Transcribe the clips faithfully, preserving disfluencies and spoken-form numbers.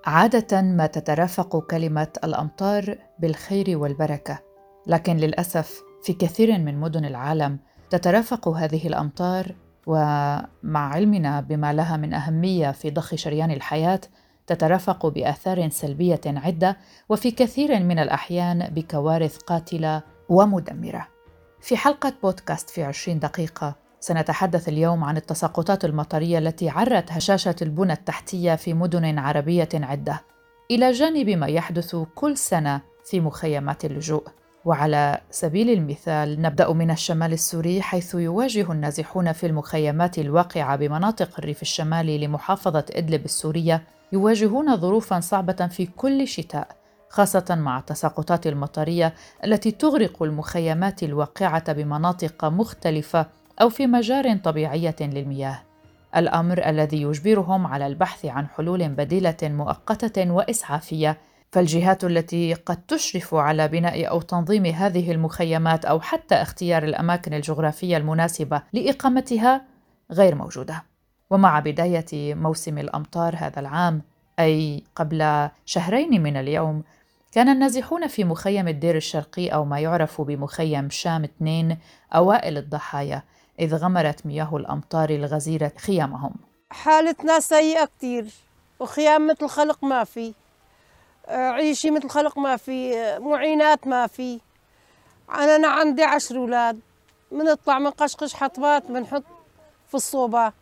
عادة ما تترافق كلمة الأمطار بالخير والبركة، لكن للأسف في كثير من مدن العالم تترافق هذه الأمطار، ومع علمنا بما لها من أهمية في ضخ شريان الحياة تترافق بآثار سلبية عدة، وفي كثير من الأحيان بكوارث قاتلة ومدمرة. في حلقة بودكاست في عشرين دقيقة سنتحدث اليوم عن التساقطات المطرية التي عرت هشاشة البنى التحتية في مدن عربية عدة، إلى جانب ما يحدث كل سنة في مخيمات اللجوء. وعلى سبيل المثال نبدأ من الشمال السوري، حيث يواجه النازحون في المخيمات الواقعة بمناطق الريف الشمالي لمحافظة إدلب السورية يواجهون ظروفاً صعبة في كل شتاء، خاصة مع التساقطات المطرية التي تغرق المخيمات الواقعة بمناطق مختلفة أو في مجار طبيعية للمياه، الأمر الذي يجبرهم على البحث عن حلول بديلة مؤقتة وإسعافية. فالجهات التي قد تشرف على بناء أو تنظيم هذه المخيمات أو حتى اختيار الأماكن الجغرافية المناسبة لإقامتها غير موجودة. ومع بداية موسم الأمطار هذا العام، أي قبل شهرين من اليوم، كان النازحون في مخيم الدير الشرقي أو ما يعرف بمخيم شام اثنين أوائل الضحايا، إذ غمرت مياه الأمطار الغزيرة خيامهم. حالتنا سيئة كتير، وخيام مثل خلق ما في، عيشي مثل خلق ما في، معينات ما في. أنا عندي عشر أولاد، منطلع من قشقش حطبات بنحط في الصوبة.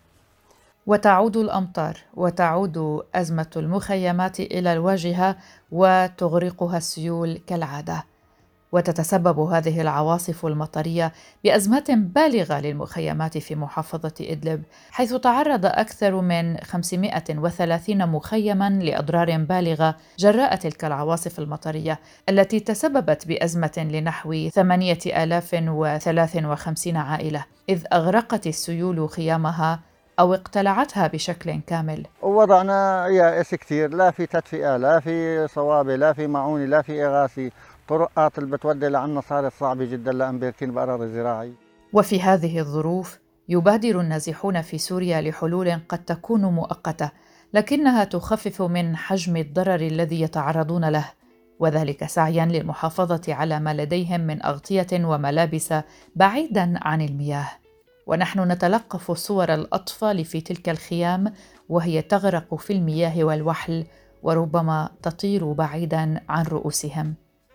وتعود الأمطار وتعود أزمة المخيمات إلى الواجهة وتغرقها السيول كالعادة، وتتسبب هذه العواصف المطرية بأزمات بالغة للمخيمات في محافظة إدلب، حيث تعرض أكثر من خمسمائة وثلاثين مخيماً لأضرار بالغة جراء تلك العواصف المطرية التي تسببت بأزمة لنحو ثمانية آلاف وثلاثة وخمسين عائلة، إذ أغرقت السيول خيامها أو اقتلعتها بشكل كامل. ووضعنا يائس كثير، لا في تدفئة، لا في صوابة، لا في معونة، لا في إغاثة. طرقات اللي بتودي لعنا صارت صعبة جدا لأن بيركين بأراضي زراعي. وفي هذه الظروف يبادر النازحون في سوريا لحلول قد تكون مؤقتة، لكنها تخفف من حجم الضرر الذي يتعرضون له، وذلك سعياً للمحافظة على ما لديهم من أغطية وملابس بعيداً عن المياه. ونحن نتلقف صور الأطفال في تلك الخيام وهي تغرق في المياه والوحل، وربما تطير بعيداً عن رؤوسهم.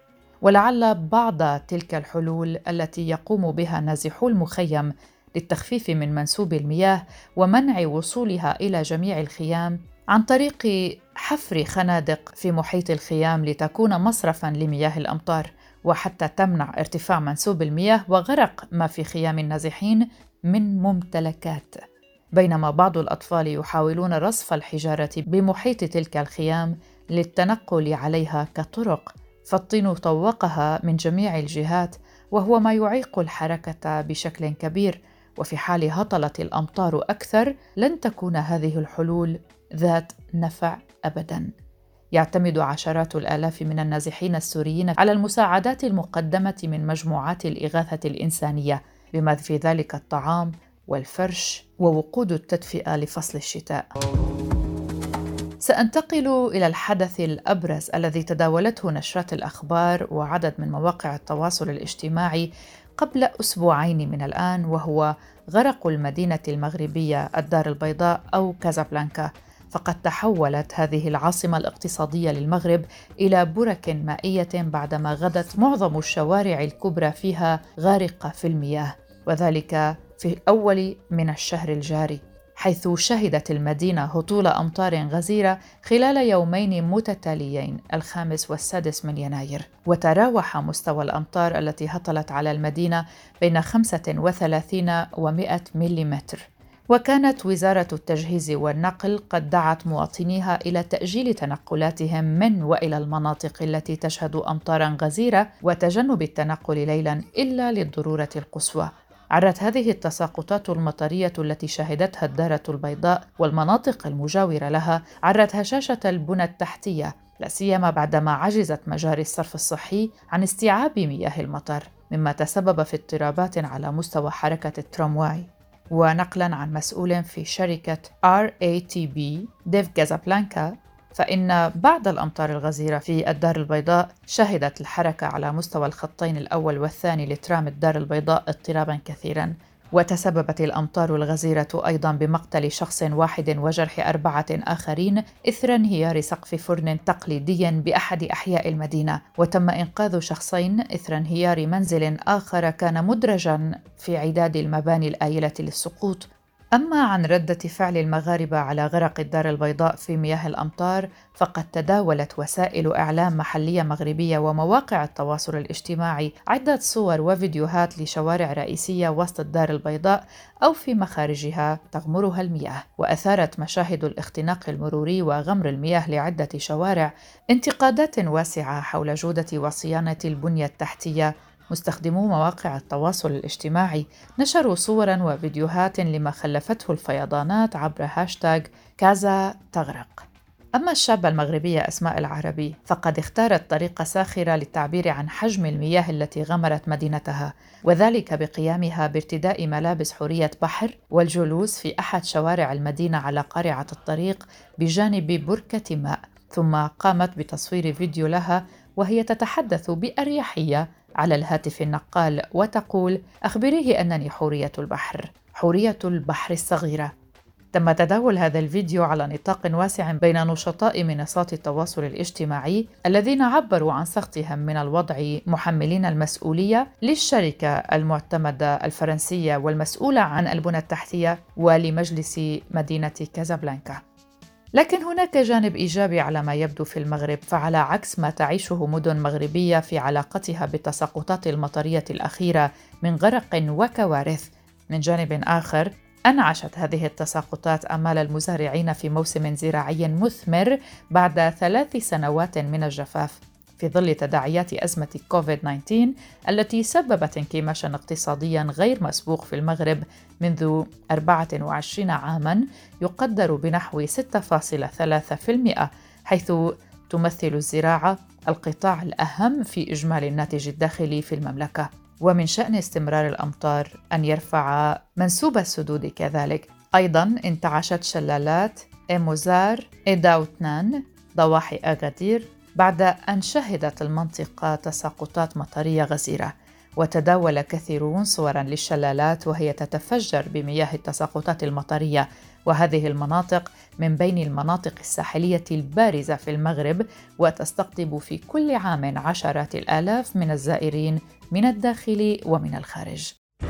ولعل بعض تلك الحلول التي يقوم بها نازحو المخيم للتخفيف من منسوب المياه ومنع وصولها إلى جميع الخيام عن طريق حفر خنادق في محيط الخيام لتكون مصرفاً لمياه الأمطار، وحتى تمنع ارتفاع منسوب المياه وغرق ما في خيام النازحين من ممتلكات. بينما بعض الأطفال يحاولون رصف الحجارة بمحيط تلك الخيام للتنقل عليها كطرق، فالطين طوقها من جميع الجهات وهو ما يعيق الحركة بشكل كبير. وفي حال هطلت الأمطار أكثر لن تكون هذه الحلول ذات نفع أبداً. يعتمد عشرات الآلاف من النازحين السوريين على المساعدات المقدمة من مجموعات الإغاثة الإنسانية، بما في ذلك الطعام والفرش ووقود التدفئة لفصل الشتاء. سأنتقل إلى الحدث الأبرز الذي تداولته نشرات الأخبار وعدد من مواقع التواصل الاجتماعي قبل أسبوعين من الآن، وهو غرق المدينة المغربية الدار البيضاء أو كازابلانكا. فقد تحولت هذه العاصمة الاقتصادية للمغرب إلى برك مائية بعدما غدت معظم الشوارع الكبرى فيها غارقة في المياه، وذلك في أول من الشهر الجاري، حيث شهدت المدينة هطول أمطار غزيرة خلال يومين متتاليين الخامس والسادس من يناير. وتراوح مستوى الأمطار التي هطلت على المدينة بين خمسة وثلاثين ومئة مليمتر. وكانت وزارة التجهيز والنقل قد دعت مواطنيها إلى تأجيل تنقلاتهم من وإلى المناطق التي تشهد أمطارا غزيرة وتجنب التنقل ليلا إلا للضرورة القصوى. عرت هذه التساقطات المطرية التي شهدتها الدارة البيضاء والمناطق المجاورة لها عرت هشاشة البنى التحتية، لا سيما بعدما عجزت مجاري الصرف الصحي عن استيعاب مياه المطر، مما تسبب في اضطرابات على مستوى حركة الترامواي. ونقلاً عن مسؤول في شركة آر إيه تي بي ديف كازابلانكا، فإن بعد الأمطار الغزيرة في الدار البيضاء شهدت الحركة على مستوى الخطين الأول والثاني لترام الدار البيضاء اضطرابا كثيرا، وتسببت الأمطار الغزيرة أيضاً بمقتل شخص واحد وجرح أربعة آخرين إثر انهيار سقف فرن تقليدي بأحد أحياء المدينة، وتم إنقاذ شخصين إثر انهيار منزل آخر كان مدرجاً في عداد المباني الآيلة للسقوط. أما عن ردة فعل المغاربة على غرق الدار البيضاء في مياه الأمطار، فقد تداولت وسائل إعلام محلية مغربية ومواقع التواصل الاجتماعي عدة صور وفيديوهات لشوارع رئيسية وسط الدار البيضاء أو في مخارجها تغمرها المياه، وأثارت مشاهد الاختناق المروري وغمر المياه لعدة شوارع انتقادات واسعة حول جودة وصيانة البنية التحتية. مستخدمو مواقع التواصل الاجتماعي نشروا صوراً وفيديوهات لما خلفته الفيضانات عبر هاشتاغ كازا تغرق. أما الشابة المغربية أسماء العربي فقد اختارت طريقة ساخرة للتعبير عن حجم المياه التي غمرت مدينتها، وذلك بقيامها بارتداء ملابس حورية بحر والجلوس في أحد شوارع المدينة على قارعة الطريق بجانب بركة ماء، ثم قامت بتصوير فيديو لها وهي تتحدث بأريحية على الهاتف النقال وتقول: أخبريه أنني حورية البحر، حورية البحر الصغيرة. تم تداول هذا الفيديو على نطاق واسع بين نشطاء منصات التواصل الاجتماعي الذين عبروا عن سخطهم من الوضع، محملين المسؤولية للشركة المعتمدة الفرنسية والمسؤولة عن البنى التحتية ولمجلس مدينة كازابلانكا. لكن هناك جانب إيجابي على ما يبدو في المغرب، فعلى عكس ما تعيشه مدن مغربية في علاقتها بالتساقطات المطرية الأخيرة من غرق وكوارث، من جانب آخر أنعشت هذه التساقطات آمال المزارعين في موسم زراعي مثمر بعد ثلاث سنوات من الجفاف، في ظل تداعيات أزمة كوفيد تسعة عشر التي سببت انكماشاً اقتصادياً غير مسبوق في المغرب منذ أربعة وعشرين عاماً يقدر بنحو ستة فاصلة ثلاثة بالمئة، حيث تمثل الزراعة القطاع الأهم في إجمالي الناتج الداخلي في المملكة. ومن شأن استمرار الأمطار أن يرفع منسوب السدود كذلك. أيضاً انتعشت شلالات إيموزار إداوتنان ضواحي أغادير بعد أن شهدت المنطقة تساقطات مطرية غزيرة، وتداول كثيرون صوراً للشلالات وهي تتفجر بمياه التساقطات المطرية، وهذه المناطق من بين المناطق الساحلية البارزة في المغرب، وتستقطب في كل عام عشرات الآلاف من الزائرين من الداخل ومن الخارج.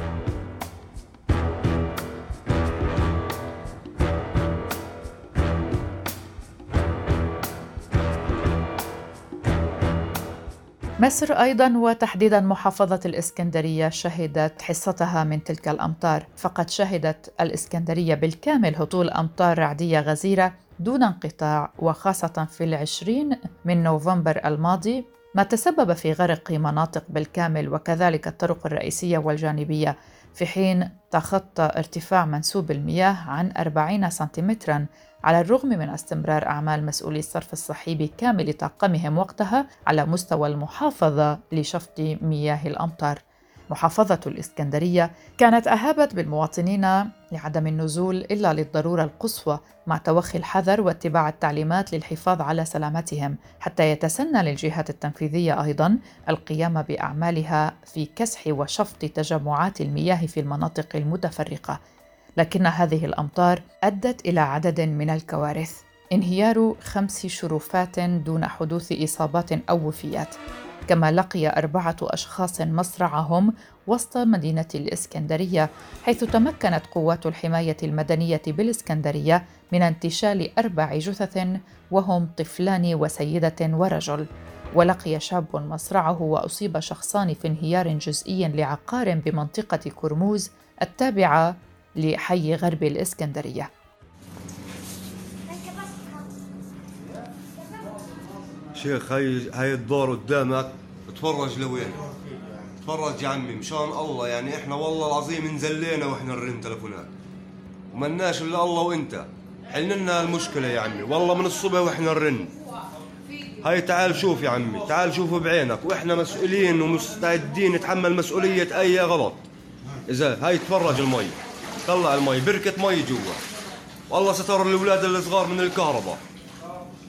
مصر أيضاً وتحديداً محافظة الإسكندرية شهدت حصتها من تلك الأمطار، فقد شهدت الإسكندرية بالكامل هطول أمطار رعدية غزيرة دون انقطاع، وخاصة في العشرين من نوفمبر الماضي، ما تسبب في غرق مناطق بالكامل وكذلك الطرق الرئيسية والجانبية، في حين تخطى ارتفاع منسوب المياه عن أربعين سنتيمتراً على الرغم من استمرار أعمال مسؤولي الصرف الصحي بكامل طاقمهم وقتها على مستوى المحافظة لشفط مياه الأمطار. محافظة الإسكندرية كانت أهابت بالمواطنين لعدم النزول إلا للضرورة القصوى، مع توخي الحذر واتباع التعليمات للحفاظ على سلامتهم، حتى يتسنى للجهات التنفيذية أيضاً القيام بأعمالها في كسح وشفط تجمعات المياه في المناطق المتفرقة. لكن هذه الأمطار أدت إلى عدد من الكوارث، انهيار خمس شرفات دون حدوث إصابات أو وفيات، كما لقي أربعة أشخاص مصرعهم وسط مدينة الإسكندرية، حيث تمكنت قوات الحماية المدنية بالإسكندرية من انتشال أربع جثث وهم طفلان وسيدة ورجل. ولقي شاب مصرعه وأصيب شخصان في انهيار جزئي لعقار بمنطقة كرموز التابعة لحي غرب الإسكندرية. شيخ هاي هاي الدور قدامك، اتفرج لوين، اتفرج يا عمي مشان الله، يعني احنا والله العظيم انزلينا واحنا نرن تلفونات ومناش الا الله وانت، حل لنا المشكله يا عمي، والله من الصبح واحنا نرن. هاي تعال شوف يا عمي، تعال شوف بعينك، واحنا مسؤولين ومستعدين نتحمل مسؤوليه اي غلط. اذا هاي تفرج المي، طلع المي، بركه مي جوا، والله ستر الاولاد الصغار من الكهرباء.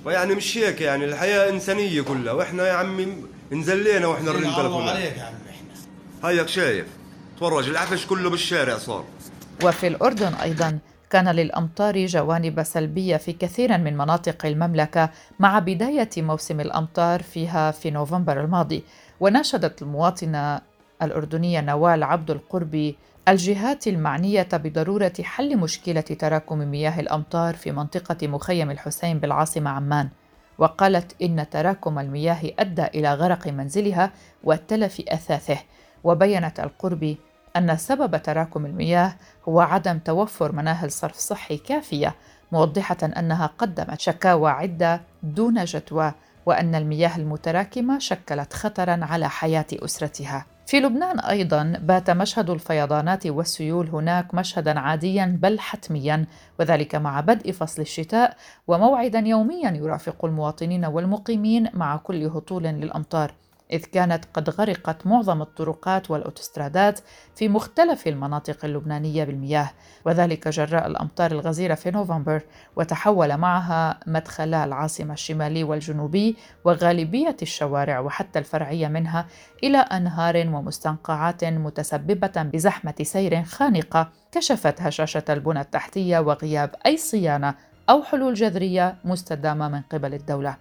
ويعني مش هيك، يعني الحياة إنسانية كلها، وإحنا يا عمي انزلينا وإحنا نرن تلفونات. عليك يا عمي إحنا. هيك شايف، تفرج العفش كله بالشارع صار. وفي الأردن أيضاً كان للأمطار جوانب سلبية في كثير من مناطق المملكة مع بداية موسم الأمطار فيها في نوفمبر الماضي. وناشدت المواطنة الأردنية نوال عبد القربي الجهات المعنية بضرورة حل مشكلة تراكم مياه الأمطار في منطقة مخيم الحسين بالعاصمة عمان، وقالت إن تراكم المياه أدى إلى غرق منزلها وتلف أثاثه. وبيّنت القربي أن سبب تراكم المياه هو عدم توفر مناهل صرف صحي كافية، موضحة أنها قدمت شكاوى عدة دون جدوى، وأن المياه المتراكمة شكلت خطراً على حياة أسرتها. في لبنان أيضاً بات مشهد الفيضانات والسيول هناك مشهداً عادياً بل حتمياً، وذلك مع بدء فصل الشتاء وموعداً يومياً يرافق المواطنين والمقيمين مع كل هطول للأمطار، إذ كانت قد غرقت معظم الطرقات والأوتوسترادات في مختلف المناطق اللبنانية بالمياه، وذلك جراء الأمطار الغزيرة في نوفمبر، وتحول معها مدخلا العاصمة الشمالي والجنوبي وغالبية الشوارع وحتى الفرعية منها إلى أنهار ومستنقعات، متسببة بزحمة سير خانقة كشفت هشاشة البنى التحتية وغياب أي صيانة أو حلول جذرية مستدامة من قبل الدولة.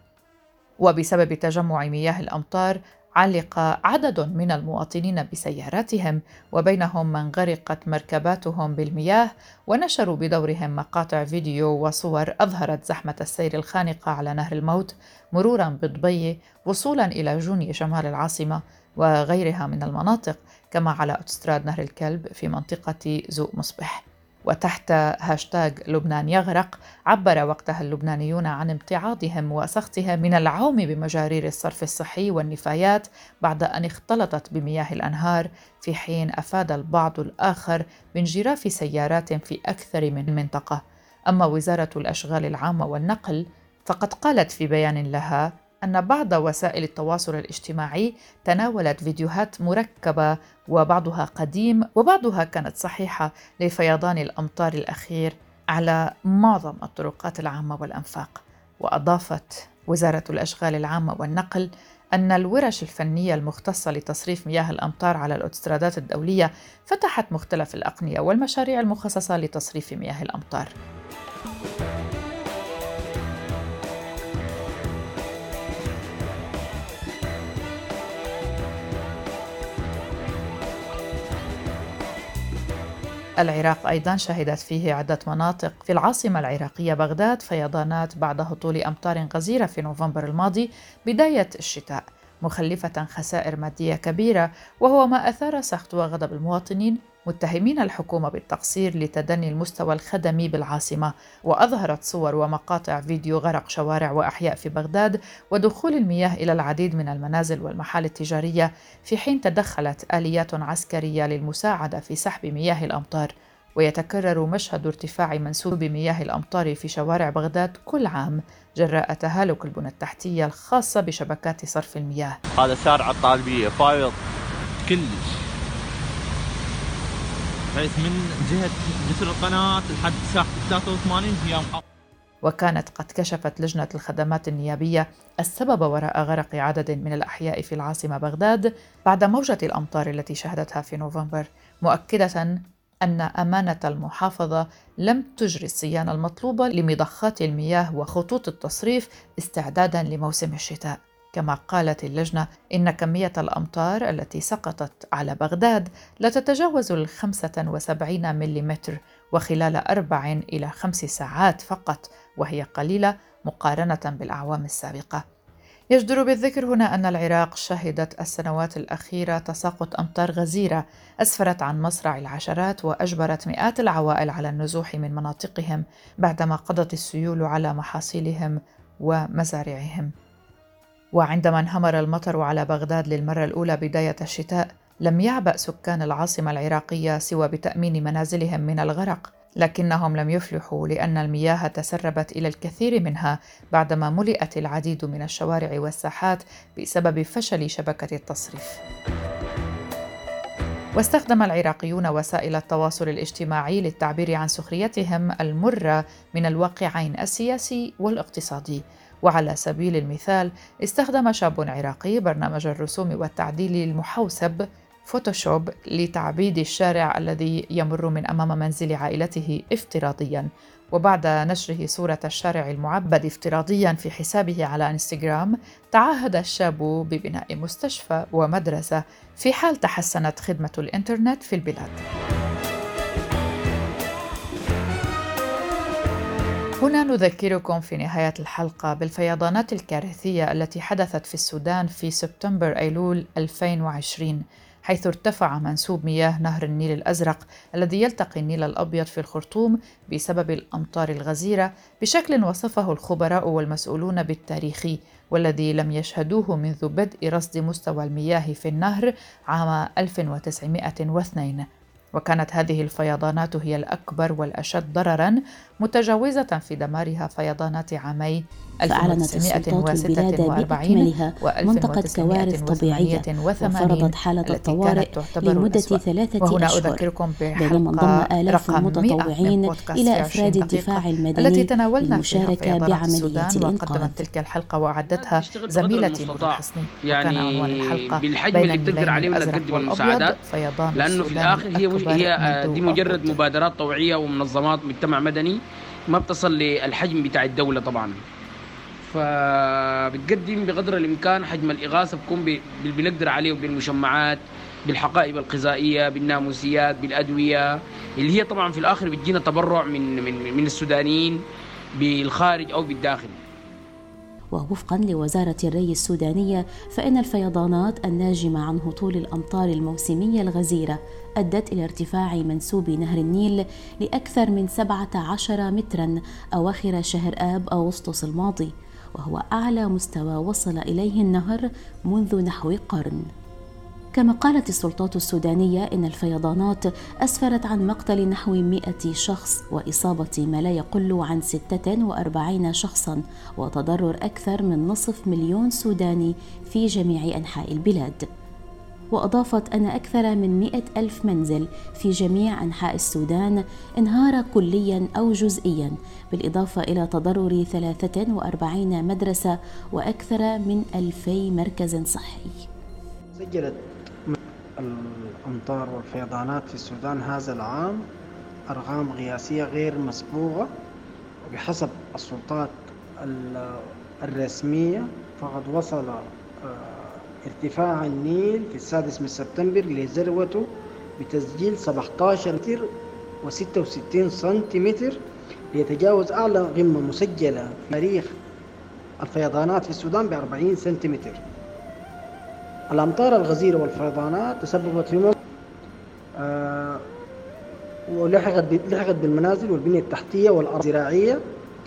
وبسبب تجمع مياه الأمطار علق عدد من المواطنين بسياراتهم، وبينهم من غرقت مركباتهم بالمياه، ونشروا بدورهم مقاطع فيديو وصور أظهرت زحمة السير الخانقة على نهر الموت مرورا بضبي وصولا إلى جوني شمال العاصمة وغيرها من المناطق، كما على أوتوستراد نهر الكلب في منطقة زوق مصبح. وتحت هاشتاغ لبنان يغرق عبر وقتها اللبنانيون عن امتعاضهم وسخطهم من العوم بمجارير الصرف الصحي والنفايات بعد أن اختلطت بمياه الأنهار، في حين أفاد البعض الآخر بانجراف سيارات في أكثر من منطقة. أما وزارة الأشغال العامة والنقل فقد قالت في بيان لها أن بعض وسائل التواصل الاجتماعي تناولت فيديوهات مركبة وبعضها قديم وبعضها كانت صحيحة لفيضان الأمطار الأخير على معظم الطرقات العامة والأنفاق. وأضافت وزارة الأشغال العامة والنقل أن الورش الفنية المختصة لتصريف مياه الأمطار على الأوتوسترادات الدولية فتحت مختلف الأقنية والمشاريع المخصصة لتصريف مياه الأمطار. العراق أيضاً شهدت فيه عدة مناطق في العاصمة العراقية بغداد فيضانات بعد هطول أمطار غزيرة في نوفمبر الماضي بداية الشتاء، مخلفة خسائر مادية كبيرة، وهو ما أثار سخط وغضب المواطنين متهمين الحكومة بالتقصير لتدني المستوى الخدمي بالعاصمة. وأظهرت صور ومقاطع فيديو غرق شوارع وأحياء في بغداد ودخول المياه إلى العديد من المنازل والمحال التجارية، في حين تدخلت آليات عسكرية للمساعدة في سحب مياه الأمطار. ويتكرر مشهد ارتفاع منسوب مياه الأمطار في شوارع بغداد كل عام جراء تهالك البنى التحتية الخاصة بشبكات صرف المياه. هذا شارع الطالبية فايض كلش، بحيث من جهة جسر القناة لحد ساحة ثلاثة وثمانين هي محافظة. وكانت قد كشفت لجنة الخدمات النيابية السبب وراء غرق عدد من الأحياء في العاصمة بغداد بعد موجة الأمطار التي شهدتها في نوفمبر، مؤكدة أن أمانة المحافظة لم تجري الصيانة المطلوبة لمضخات المياه وخطوط التصريف استعداداً لموسم الشتاء. كما قالت اللجنة إن كمية الأمطار التي سقطت على بغداد لا تتجاوز الخمسة وسبعين مليمتر وخلال أربع إلى خمس ساعات فقط، وهي قليلة مقارنة بالأعوام السابقة. يجدر بالذكر هنا أن العراق شهدت السنوات الأخيرة تساقط أمطار غزيرة أسفرت عن مصرع العشرات وأجبرت مئات العوائل على النزوح من مناطقهم بعدما قضت السيول على محاصيلهم ومزارعهم. وعندما انهمر المطر على بغداد للمرة الأولى بداية الشتاء، لم يعبأ سكان العاصمة العراقية سوى بتأمين منازلهم من الغرق، لكنهم لم يفلحوا لأن المياه تسربت إلى الكثير منها بعدما ملئت العديد من الشوارع والساحات بسبب فشل شبكة التصريف. واستخدم العراقيون وسائل التواصل الاجتماعي للتعبير عن سخريتهم المرة من الواقعين السياسي والاقتصادي، وعلى سبيل المثال استخدم شاب عراقي برنامج الرسوم والتعديل المحوسب فوتوشوب لتعبيد الشارع الذي يمر من أمام منزل عائلته افتراضياً. وبعد نشره صورة الشارع المعبد افتراضياً في حسابه على إنستغرام، تعهد الشاب ببناء مستشفى ومدرسة في حال تحسنت خدمة الإنترنت في البلاد. هنا نذكركم في نهاية الحلقة بالفيضانات الكارثية التي حدثت في السودان في سبتمبر أيلول ألفين وعشرين، حيث ارتفع منسوب مياه نهر النيل الأزرق الذي يلتقي النيل الأبيض في الخرطوم بسبب الأمطار الغزيرة بشكل وصفه الخبراء والمسؤولون بالتاريخي، والذي لم يشهدوه منذ بدء رصد مستوى المياه في النهر عام ألف وتسعمائة واثنين. وكانت هذه الفيضانات هي الأكبر والأشد ضرراً، متجاوزة في دمارها فيضانات عامي فأعلنت السلطات البلاد بأكملها منطقة كوارث طبيعية وفرضت حالة الطوارئ لمدة ثلاثة أشهر، بينما انضم آلاف المتطوعين إلى أفراد الدفاع المدني التي تناولنا للمشاركة بعملية الإنقاذ. وقدمت تلك الحلقة وأعدتها زميلتي نور الحسني. يعني بالحجم اللي بتقدر عليه ولا تقدم المساعدات، لأنه في الآخر هي هي دي مجرد مبادرات طوعية ومنظمات مجتمع مدني ما بتصل للحجم بتاع الدولة طبعا، فبتقدم بقدر الإمكان حجم الإغاثة بكون باللي بنقدر عليه، بالمشمعات، بالحقائب الغذائية، بالناموسيات، بالأدوية، اللي هي طبعا في الآخر بتجينا تبرع من من من السودانيين بالخارج أو بالداخل. ووفقاً لوزارة الري السودانية، فإن الفيضانات الناجمة عن هطول الأمطار الموسمية الغزيرة أدت إلى ارتفاع منسوب نهر النيل لأكثر من سبعة عشر متراً أواخر شهر آب أغسطس الماضي، وهو أعلى مستوى وصل إليه النهر منذ نحو قرن. كما قالت السلطات السودانية إن الفيضانات أسفرت عن مقتل نحو مئة شخص وإصابة ما لا يقل عن ستة وأربعين شخصاً وتضرر أكثر من نصف مليون سوداني في جميع أنحاء البلاد. وأضافت أن أكثر من مئة ألف منزل في جميع أنحاء السودان انهار كلياً أو جزئياً، بالإضافة إلى تضرر ثلاثة وأربعين مدرسة وأكثر من ألفي مركز صحي. سجلت الأمطار والفيضانات في السودان هذا العام أرقام قياسية غير مسبوقة، وبحسب السلطات الرسمية فقد وصل ارتفاع النيل في السادس من سبتمبر لذروته بتسجيل سبعة عشر متر وستة وستين سنتيمتر، ليتجاوز أعلى قمة مسجلة في تاريخ الفيضانات في السودان بأربعين سنتيمتر. الأمطار الغزيرة والفيضانات تسببت في موت آه ولحقت لحقت بالمنازل والبنية التحتية والأرض الزراعية،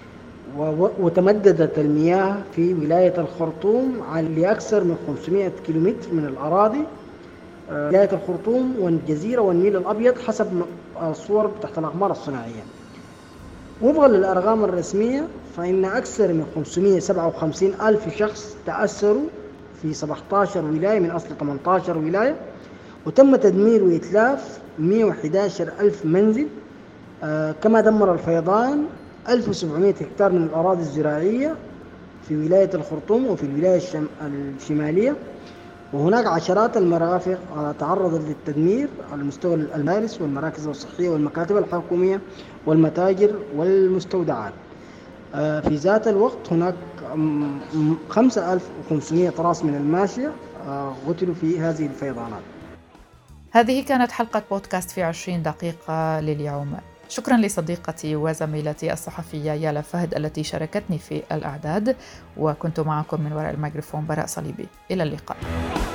وتمددت المياه في ولاية الخرطوم لأكثر من خمسمائة كيلومتر من الأراضي، آه ولاية الخرطوم والجزيرة والنيل الأبيض حسب الصور تحت الأقمار الصناعية. وفقا للأرقام الرسمية فإن أكثر من خمسمائة وسبعة وخمسين ألف شخص تأثروا في سبعة عشر ولاية من أصل ثمانية عشر ولاية، وتم تدمير وإتلاف مئة وأحد عشر ألف منزل. آه كما دمر الفيضان ألف وسبعمائة هكتار من الأراضي الزراعية في ولاية الخرطوم وفي الولاية الشمالية، وهناك عشرات المرافق تعرضت للتدمير على مستوى المدارس والمراكز الصحية والمكاتب الحكومية والمتاجر والمستودعات. في ذات الوقت هناك خمسة آلاف وخمسمائة راس من الماشية قتلوا في هذه الفيضانات. هذه كانت حلقة بودكاست في عشرين دقيقة لليوم. شكرا لصديقتي وزميلتي الصحفية يالا فهد التي شاركتني في الإعداد، وكنت معكم من وراء الميكروفون براء صليبي. إلى اللقاء.